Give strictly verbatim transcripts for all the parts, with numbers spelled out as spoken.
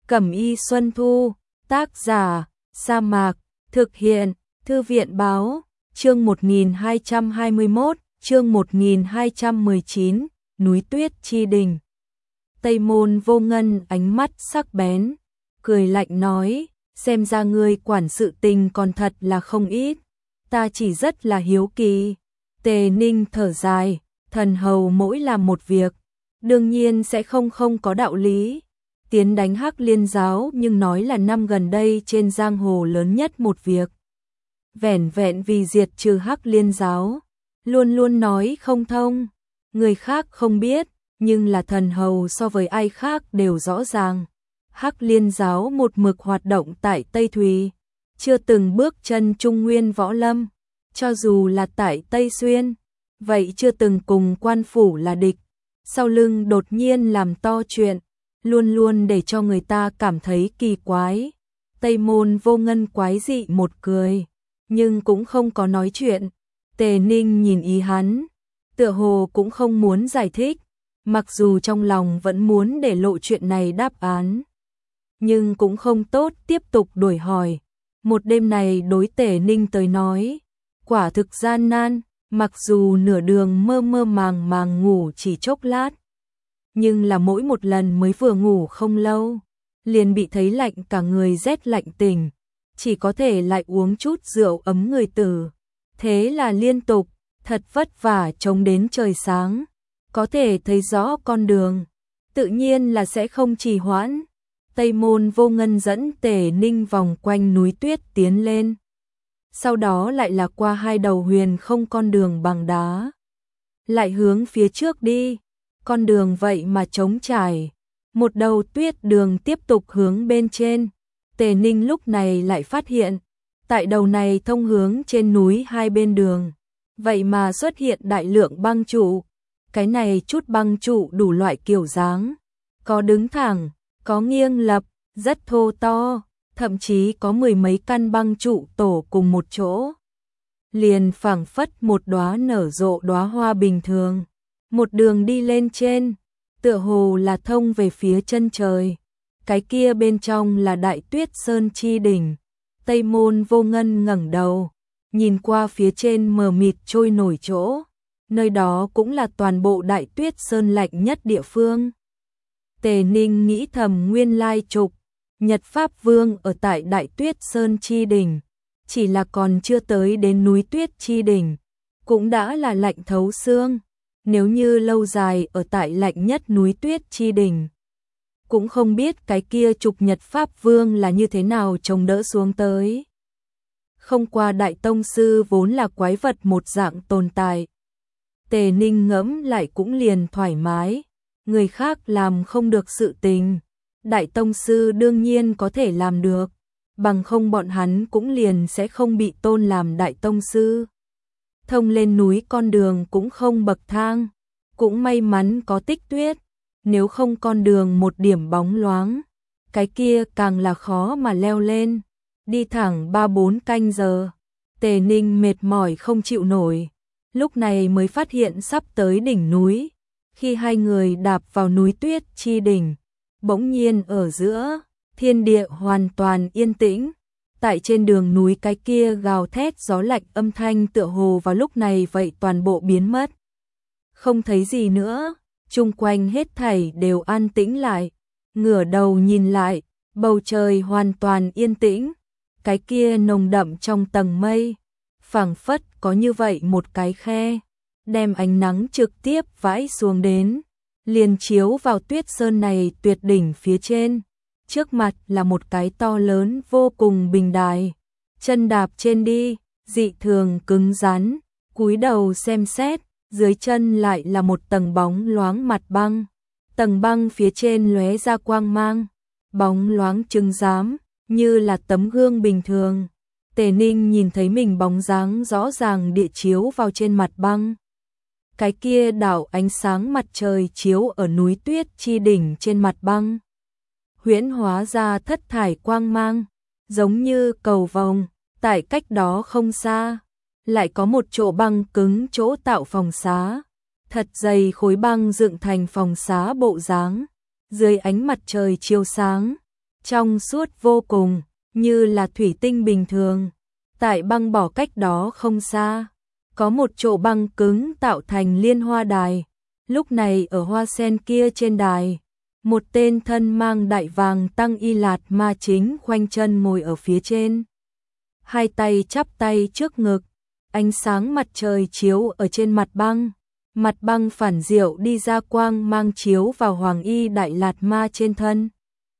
Cẩm y Xuân Thu, tác giả, Sa Mạc, thực hiện, Thư viện báo, chương một nghìn hai trăm hai mươi mốt, chương một nghìn hai trăm mười chín, núi tuyết chi đỉnh. Tây Môn Vô Ngân ánh mắt sắc bén, cười lạnh nói, xem ra ngươi quản sự tình còn thật là không ít, ta chỉ rất là hiếu kỳ. Tề Ninh thở dài, thần hầu mỗi làm một việc, đương nhiên sẽ không không có đạo lý. Tiến đánh Hắc Liên giáo nhưng nói là năm gần đây trên giang hồ lớn nhất một việc. Vẻn vẹn vì diệt trừ Hắc Liên giáo, luôn luôn nói không thông, người khác không biết, nhưng là thần hầu so với ai khác đều rõ ràng. Hắc Liên giáo một mực hoạt động tại Tây Thùy, chưa từng bước chân Trung Nguyên võ lâm, cho dù là tại Tây Xuyên, vậy chưa từng cùng quan phủ là địch, sau lưng đột nhiên làm to chuyện, luôn luôn để cho người ta cảm thấy kỳ quái. Tây Môn Vô Ngân quái dị một cười, nhưng cũng không có nói chuyện. Tề Ninh nhìn ý hắn, tựa hồ cũng không muốn giải thích, mặc dù trong lòng vẫn muốn để lộ chuyện này đáp án, nhưng cũng không tốt tiếp tục đuổi hỏi. Một đêm này đối Tề Ninh tới nói, quả thực gian nan, mặc dù nửa đường mơ mơ màng màng ngủ chỉ chốc lát, nhưng là mỗi một lần mới vừa ngủ không lâu, liền bị thấy lạnh cả người rét lạnh tỉnh, chỉ có thể lại uống chút rượu ấm người tử. Thế là liên tục, thật vất vả chống đến trời sáng, có thể thấy rõ con đường, tự nhiên là sẽ không trì hoãn. Tây Môn Vô Ngân dẫn Tề Ninh vòng quanh núi tuyết tiến lên, sau đó lại là qua hai đầu huyền không con đường bằng đá, lại hướng phía trước đi. Con đường vậy mà trống trải, một đầu tuyết đường tiếp tục hướng bên trên. Tề Ninh lúc này lại phát hiện, tại đầu này thông hướng trên núi hai bên đường, vậy mà xuất hiện đại lượng băng trụ. Cái này chút băng trụ đủ loại kiểu dáng, có đứng thẳng, có nghiêng lập, rất thô to, thậm chí có mười mấy căn băng trụ tổ cùng một chỗ, liền phảng phất một đóa nở rộ đóa hoa bình thường. Một đường đi lên trên, tựa hồ là thông về phía chân trời. Cái kia bên trong là Đại Tuyết Sơn chi đỉnh. Tây Môn Vô Ngân ngẩng đầu, nhìn qua phía trên mờ mịt trôi nổi chỗ, nơi đó cũng là toàn bộ Đại Tuyết Sơn lạnh nhất địa phương. Tề Ninh nghĩ thầm, nguyên lai trục Nhật Pháp Vương ở tại Đại Tuyết Sơn chi đỉnh, chỉ là còn chưa tới đến núi Tuyết chi đỉnh, cũng đã là lạnh thấu xương. Nếu như lâu dài ở tại lạnh nhất núi Tuyết chi đỉnh, cũng không biết cái kia trục Nhật Pháp Vương là như thế nào chống đỡ xuống tới. Không qua Đại Tông Sư vốn là quái vật một dạng tồn tại. Tề Ninh ngẫm lại cũng liền thoải mái, người khác làm không được sự tình, Đại Tông Sư đương nhiên có thể làm được, bằng không bọn hắn cũng liền sẽ không bị tôn làm Đại Tông Sư. Thông lên núi con đường cũng không bậc thang, cũng may mắn có tích tuyết, nếu không con đường một điểm bóng loáng, cái kia càng là khó mà leo lên. Đi thẳng ba bốn canh giờ, Tề Ninh mệt mỏi không chịu nổi, lúc này mới phát hiện sắp tới đỉnh núi. Khi hai người đạp vào núi Tuyết chi đỉnh, bỗng nhiên ở giữa, thiên địa hoàn toàn yên tĩnh. Tại trên đường núi cái kia gào thét gió lạnh âm thanh tựa hồ vào lúc này vậy toàn bộ biến mất. Không thấy gì nữa, chung quanh hết thảy đều an tĩnh lại. Ngửa đầu nhìn lại, bầu trời hoàn toàn yên tĩnh. Cái kia nồng đậm trong tầng mây, phảng phất có như vậy một cái khe, đem ánh nắng trực tiếp vãi xuống đến, liền chiếu vào Tuyết Sơn này tuyệt đỉnh phía trên. Trước mặt là một cái to lớn vô cùng bình đài, chân đạp trên đi, dị thường cứng rắn, cúi đầu xem xét, dưới chân lại là một tầng bóng loáng mặt băng, tầng băng phía trên lóe ra quang mang, bóng loáng trưng giám, như là tấm gương bình thường. Tề Ninh nhìn thấy mình bóng dáng rõ ràng địa chiếu vào trên mặt băng. Cái kia đảo ánh sáng mặt trời chiếu ở núi Tuyết chi đỉnh trên mặt băng, huyễn hóa ra thất thải quang mang, giống như cầu vồng. Tại cách đó không xa, lại có một chỗ băng cứng chỗ tạo phòng xá, thật dày khối băng dựng thành phòng xá bộ dáng, dưới ánh mặt trời chiếu sáng, trong suốt vô cùng, như là thủy tinh bình thường. Tại băng bỏ cách đó không xa, có một chỗ băng cứng tạo thành liên hoa đài. Lúc này ở hoa sen kia trên đài, một tên thân mang đại vàng tăng y lạt ma chính khoanh chân ngồi ở phía trên. Hai tay chắp tay trước ngực, ánh sáng mặt trời chiếu ở trên mặt băng. Mặt băng phản diệu đi ra quang mang chiếu vào hoàng y đại lạt ma trên thân.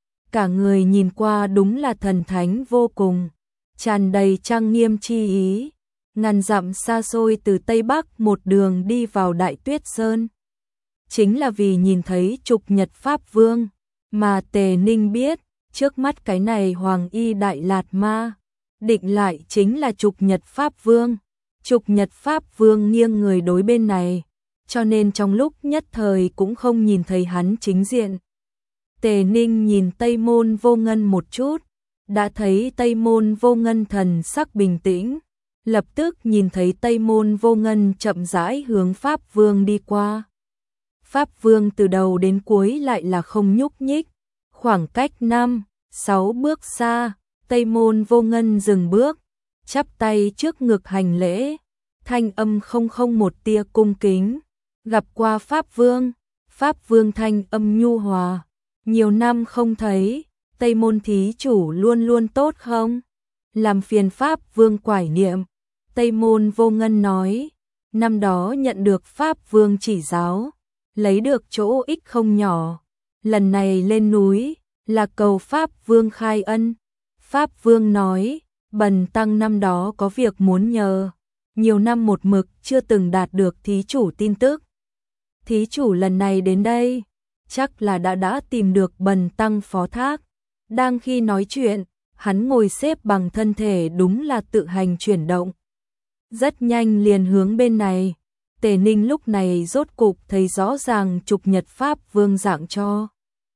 Cả người nhìn qua đúng là thần thánh vô cùng, tràn đầy trang nghiêm chi ý. Ngàn dặm xa xôi từ Tây Bắc một đường đi vào Đại Tuyết Sơn. Chính là vì nhìn thấy Trục Nhật Pháp Vương, mà Tề Ninh biết, trước mắt cái này hoàng y đại lạt ma, định lại chính là Trục Nhật Pháp Vương. Trục Nhật Pháp Vương nghiêng người đối bên này, cho nên trong lúc nhất thời cũng không nhìn thấy hắn chính diện. Tề Ninh nhìn Tây Môn Vô Ngân một chút, đã thấy Tây Môn Vô Ngân thần sắc bình tĩnh, lập tức nhìn thấy Tây Môn Vô Ngân chậm rãi hướng Pháp Vương đi qua. Pháp Vương từ đầu đến cuối lại là không nhúc nhích, khoảng cách năm, sáu bước xa, Tây Môn Vô Ngân dừng bước, chắp tay trước ngực hành lễ, thanh âm không không một tia cung kính. Gặp qua Pháp Vương, Pháp Vương thanh âm nhu hòa, nhiều năm không thấy, Tây Môn thí chủ luôn luôn tốt không? Làm phiền Pháp Vương quải niệm. Tây Môn Vô Ngân nói, năm đó nhận được Pháp Vương chỉ giáo, lấy được chỗ ích không nhỏ, lần này lên núi là cầu Pháp Vương khai ân. Pháp Vương nói, bần tăng năm đó có việc muốn nhờ, nhiều năm một mực chưa từng đạt được thí chủ tin tức. Thí chủ lần này đến đây, chắc là đã đã tìm được bần tăng phó thác. Đang khi nói chuyện, hắn ngồi xếp bằng thân thể đúng là tự hành chuyển động. Rất nhanh liền hướng bên này. Tề Ninh lúc này rốt cục thấy rõ ràng Trục Nhật Pháp Vương dạng cho.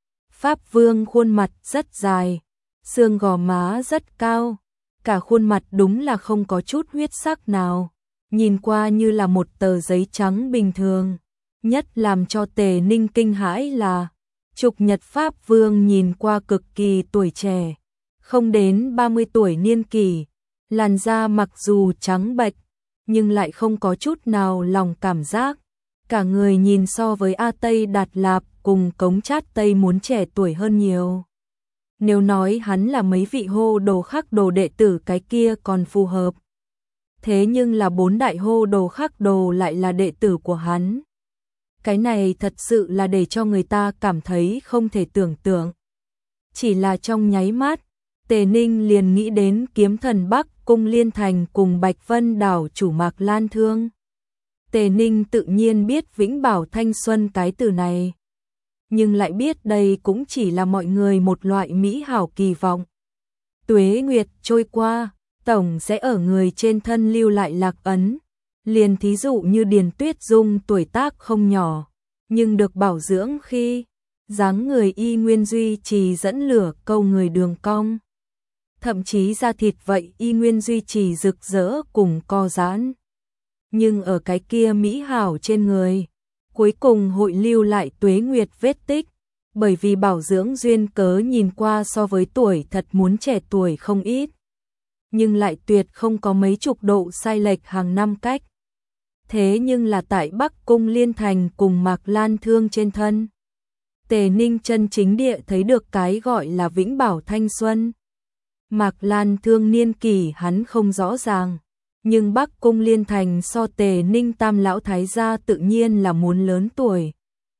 Pháp Vương khuôn mặt rất dài, xương gò má rất cao, cả khuôn mặt đúng là không có chút huyết sắc nào, nhìn qua như là một tờ giấy trắng bình thường. Nhất làm cho Tề Ninh kinh hãi là Trục Nhật Pháp Vương nhìn qua cực kỳ tuổi trẻ, không đến ba mươi tuổi niên kỷ, làn da mặc dù trắng bệch nhưng lại không có chút nào lòng cảm giác, cả người nhìn so với A Tây Đạt Lạp cùng Cống Trát Tây muốn trẻ tuổi hơn nhiều. Nếu nói hắn là mấy vị hô đồ khắc đồ đệ tử cái kia còn phù hợp. Thế nhưng là bốn đại hô đồ khắc đồ lại là đệ tử của hắn. Cái này thật sự là để cho người ta cảm thấy không thể tưởng tượng. Chỉ là trong nháy mắt, Tề Ninh liền nghĩ đến kiếm thần Bắc Cung Liên Thành cùng Bạch Vân đảo chủ Mạc Lan Thương. Tề Ninh tự nhiên biết vĩnh bảo thanh xuân cái từ này, nhưng lại biết đây cũng chỉ là mọi người một loại mỹ hảo kỳ vọng. Tuế nguyệt trôi qua, tổng sẽ ở người trên thân lưu lại lạc ấn. Liền thí dụ như Điền Tuyết Dung tuổi tác không nhỏ, nhưng được bảo dưỡng khi dáng người y nguyên duy trì dẫn lửa câu người đường cong. Thậm chí da thịt vậy y nguyên duy trì rực rỡ cùng co giãn. Nhưng ở cái kia mỹ hảo trên người, cuối cùng hội lưu lại tuế nguyệt vết tích, bởi vì bảo dưỡng duyên cớ nhìn qua so với tuổi thật muốn trẻ tuổi không ít. Nhưng lại tuyệt không có mấy chục độ sai lệch hàng năm cách. Thế nhưng là tại Bắc Cung Liên Thành cùng Mạc Lan Thương trên thân, Tề Ninh chân chính địa thấy được cái gọi là vĩnh bảo thanh xuân. Mạc Lan Thương niên kỷ hắn không rõ ràng, nhưng Bắc Cung Liên Thành so Tề Ninh tam lão thái gia tự nhiên là muốn lớn tuổi.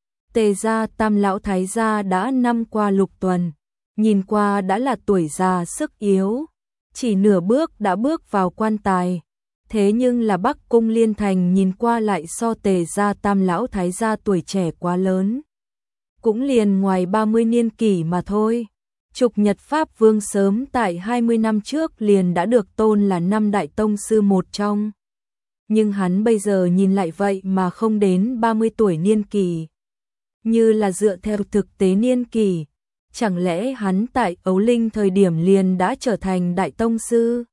Tề gia tam lão thái gia đã năm qua lục tuần, nhìn qua đã là tuổi già sức yếu, chỉ nửa bước đã bước vào quan tài. Thế nhưng là Bắc Cung Liên Thành nhìn qua lại so Tề gia tam lão thái gia tuổi trẻ quá lớn, cũng liền ngoài ba mươi niên kỷ mà thôi. Trục Nhật Pháp Vương sớm tại hai mươi năm trước liền đã được tôn là năm đại tông sư một trong. Nhưng hắn bây giờ nhìn lại vậy mà không đến ba mươi tuổi niên kỷ. Như là dựa theo thực tế niên kỷ, chẳng lẽ hắn tại Ấu Linh thời điểm liền đã trở thành đại tông sư?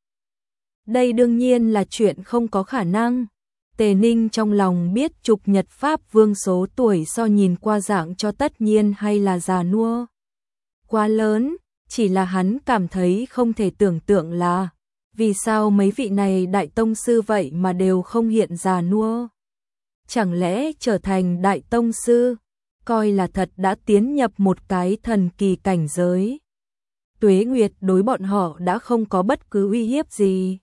Đây đương nhiên là chuyện không có khả năng. Tề Ninh trong lòng biết Trục Nhật Pháp Vương số tuổi so nhìn qua dạng cho tất nhiên hay là già nua quá lớn, Chỉ là hắn cảm thấy không thể tưởng tượng là vì sao mấy vị này đại tông sư vậy mà đều không hiện già nua. Chẳng lẽ trở thành đại tông sư, coi là thật đã tiến nhập một cái thần kỳ cảnh giới. Tuế Nguyệt đối bọn họ đã không có bất cứ uy hiếp gì.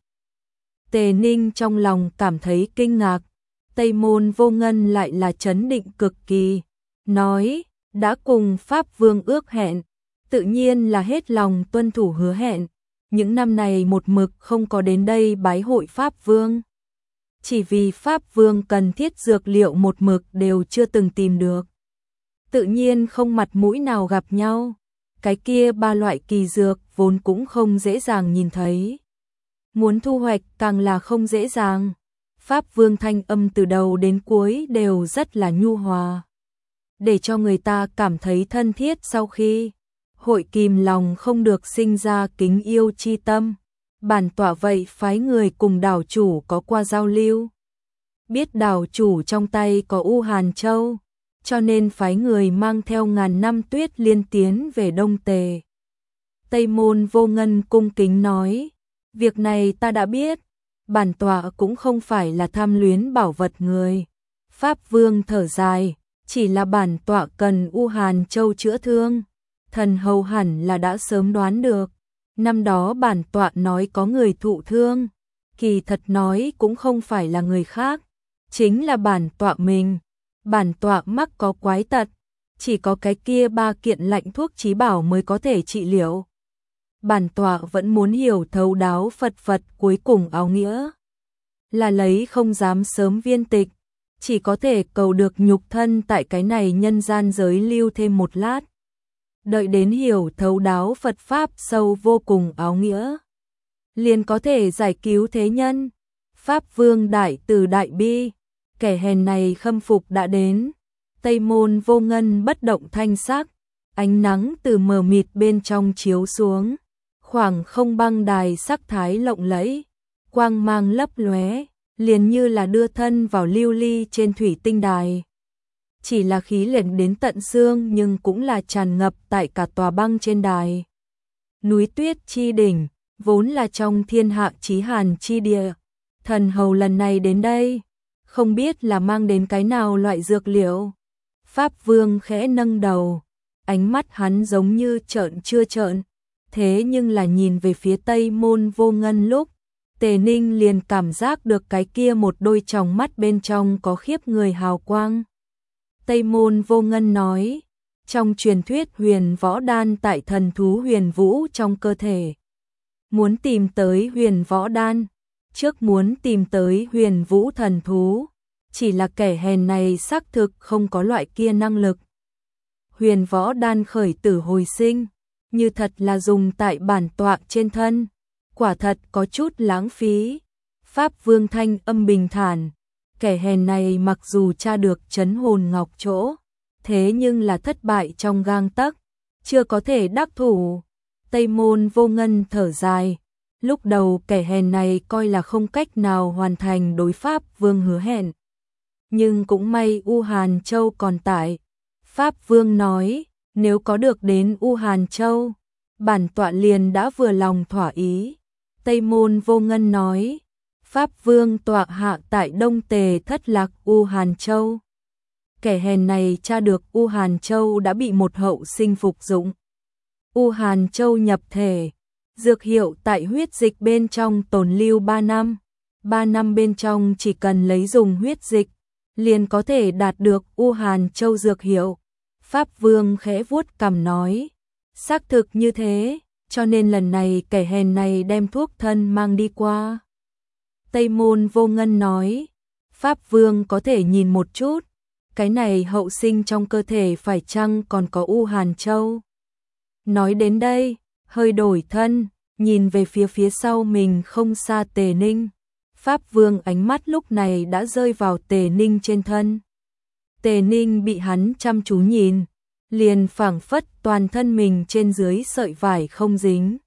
Tề Ninh trong lòng cảm thấy kinh ngạc, Tây Môn Vô Ngân lại là trấn định cực kỳ, nói, đã cùng Pháp Vương ước hẹn, tự nhiên là hết lòng tuân thủ hứa hẹn, những năm này một mực không có đến đây bái hội Pháp Vương. Chỉ vì Pháp Vương cần thiết dược liệu một mực đều chưa từng tìm được. Tự nhiên không mặt mũi nào gặp nhau, cái kia ba loại kỳ dược vốn cũng không dễ dàng nhìn thấy. Muốn thu hoạch càng là không dễ dàng. Pháp Vương thanh âm từ đầu đến cuối đều rất là nhu hòa, để cho người ta cảm thấy thân thiết. Sau khi hội kìm lòng không được sinh ra kính yêu chi tâm, bản tọa vậy phái người cùng đảo chủ có qua giao lưu. Biết đảo chủ trong tay có U Hàn Châu, cho nên phái người mang theo ngàn năm tuyết liên tiến về Đông Tề. Tây Môn Vô Ngân cung kính nói, việc này ta đã biết, bản tọa cũng không phải là tham luyến bảo vật người. Pháp Vương thở dài, chỉ là bản tọa cần U Hàn Châu chữa thương, thần hầu hẳn là đã sớm đoán được. Năm đó bản tọa nói có người thụ thương, kỳ thật nói cũng không phải là người khác, chính là bản tọa mình. Bản tọa mắc có quái tật, chỉ có cái kia ba kiện lạnh thuốc chí bảo mới có thể trị liệu. Bản tọa vẫn muốn hiểu thấu đáo Phật Phật cuối cùng áo nghĩa, là lấy không dám sớm viên tịch, chỉ có thể cầu được nhục thân tại cái này nhân gian giới lưu thêm một lát. Đợi đến hiểu thấu đáo Phật Pháp sâu vô cùng áo nghĩa, liền có thể giải cứu thế nhân. Pháp Vương đại từ đại bi, kẻ hèn này khâm phục đã đến. Tây Môn Vô Ngân bất động thanh sắc, ánh nắng từ mờ mịt bên trong chiếu xuống, khoảng không băng đài sắc thái lộng lẫy, quang mang lấp lóe, liền như là đưa thân vào lưu ly trên thủy tinh đài. Chỉ là khí lạnh đến tận xương nhưng cũng là tràn ngập tại cả tòa băng trên đài. Núi tuyết chi đỉnh, vốn là trong thiên hạ chí hàn chi địa. Thần hầu lần này đến đây, không biết là mang đến cái nào loại dược liệu. Pháp Vương khẽ nâng đầu, ánh mắt hắn giống như trợn chưa trợn, thế nhưng là nhìn về phía Tây Môn Vô Ngân lúc, Tề Ninh liền cảm giác được cái kia một đôi tròng mắt bên trong có khiếp người hào quang. Tây Môn Vô Ngân nói, trong truyền thuyết huyền võ đan tại thần thú huyền vũ trong cơ thể. Muốn tìm tới huyền võ đan, trước muốn tìm tới huyền vũ thần thú, chỉ là kẻ hèn này xác thực không có loại kia năng lực. Huyền võ đan khởi tử hồi sinh, như thật là dùng tại bản tọa trên thân, quả thật có chút lãng phí. Pháp Vương thanh âm bình thản, kẻ hèn này mặc dù tra được trấn hồn ngọc chỗ, thế nhưng là thất bại trong gang tấc, chưa có thể đắc thủ. Tây Môn Vô Ngân thở dài, lúc đầu kẻ hèn này coi là không cách nào hoàn thành đối Pháp Vương hứa hẹn. Nhưng cũng may U Hàn Châu còn tại. Pháp Vương nói, nếu có được đến U Hàn Châu, bản tọa liền đã vừa lòng thỏa ý. Tây Môn Vô Ngân nói, Pháp Vương tọa hạ tại Đông Tề thất lạc U Hàn Châu. Kẻ hèn này tra được U Hàn Châu đã bị một hậu sinh phục dụng. U Hàn Châu nhập thể, dược hiệu tại huyết dịch bên trong tồn lưu ba năm. ba năm bên trong chỉ cần lấy dùng huyết dịch, liền có thể đạt được U Hàn Châu dược hiệu. Pháp Vương khẽ vuốt cằm nói, xác thực như thế, cho nên lần này kẻ hèn này đem thuốc thân mang đi qua. Tây Môn Vô Ngân nói, Pháp Vương có thể nhìn một chút, cái này hậu sinh trong cơ thể phải chăng còn có U Hàn Châu. Nói đến đây, hơi đổi thân, nhìn về phía phía sau mình không xa Tề Ninh. Pháp Vương ánh mắt lúc này đã rơi vào Tề Ninh trên thân. Tề Ninh bị hắn chăm chú nhìn, liền phảng phất toàn thân mình trên dưới sợi vải không dính.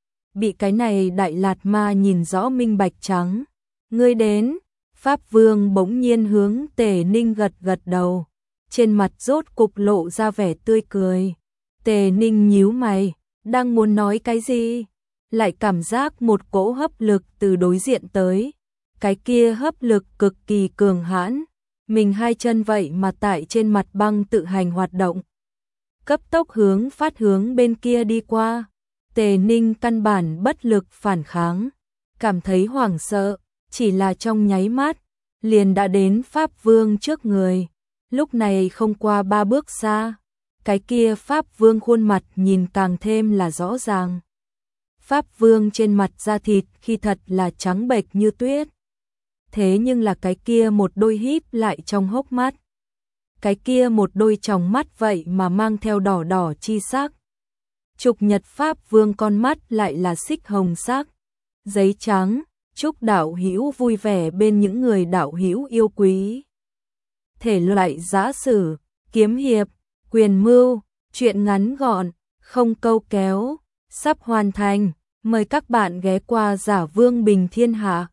Bị cái này đại lạt ma nhìn rõ minh bạch trắng. Ngươi đến, Pháp Vương bỗng nhiên hướng Tề Ninh gật gật đầu, trên mặt rốt cục lộ ra vẻ tươi cười. Tề Ninh nhíu mày, Đang muốn nói cái gì, lại cảm giác một cỗ hấp lực từ đối diện tới. Cái kia hấp lực cực kỳ cường hãn, mình hai chân vậy mà tại trên mặt băng tự hành hoạt động. Cấp tốc hướng phát hướng bên kia đi qua. Tề Ninh căn bản bất lực phản kháng, cảm thấy hoảng sợ, chỉ là trong nháy mắt, liền đã đến Pháp Vương trước người. Lúc này không qua ba bước xa, cái kia Pháp Vương khuôn mặt nhìn càng thêm là rõ ràng. Pháp Vương trên mặt da thịt khi thật là trắng bệch như tuyết. Thế nhưng là cái kia một đôi híp lại trong hốc mắt. Cái kia một đôi tròng mắt vậy mà mang theo đỏ đỏ chi sắc. Trục Nhật Pháp Vương con mắt lại là xích hồng sắc. Giấy trắng, chúc đạo hữu vui vẻ bên những người đạo hữu yêu quý. Thể loại giã sử, kiếm hiệp, quyền mưu, truyện ngắn gọn, không câu kéo, sắp hoàn thành. Mời các bạn ghé qua Giả Vương Bình Thiên Hạ.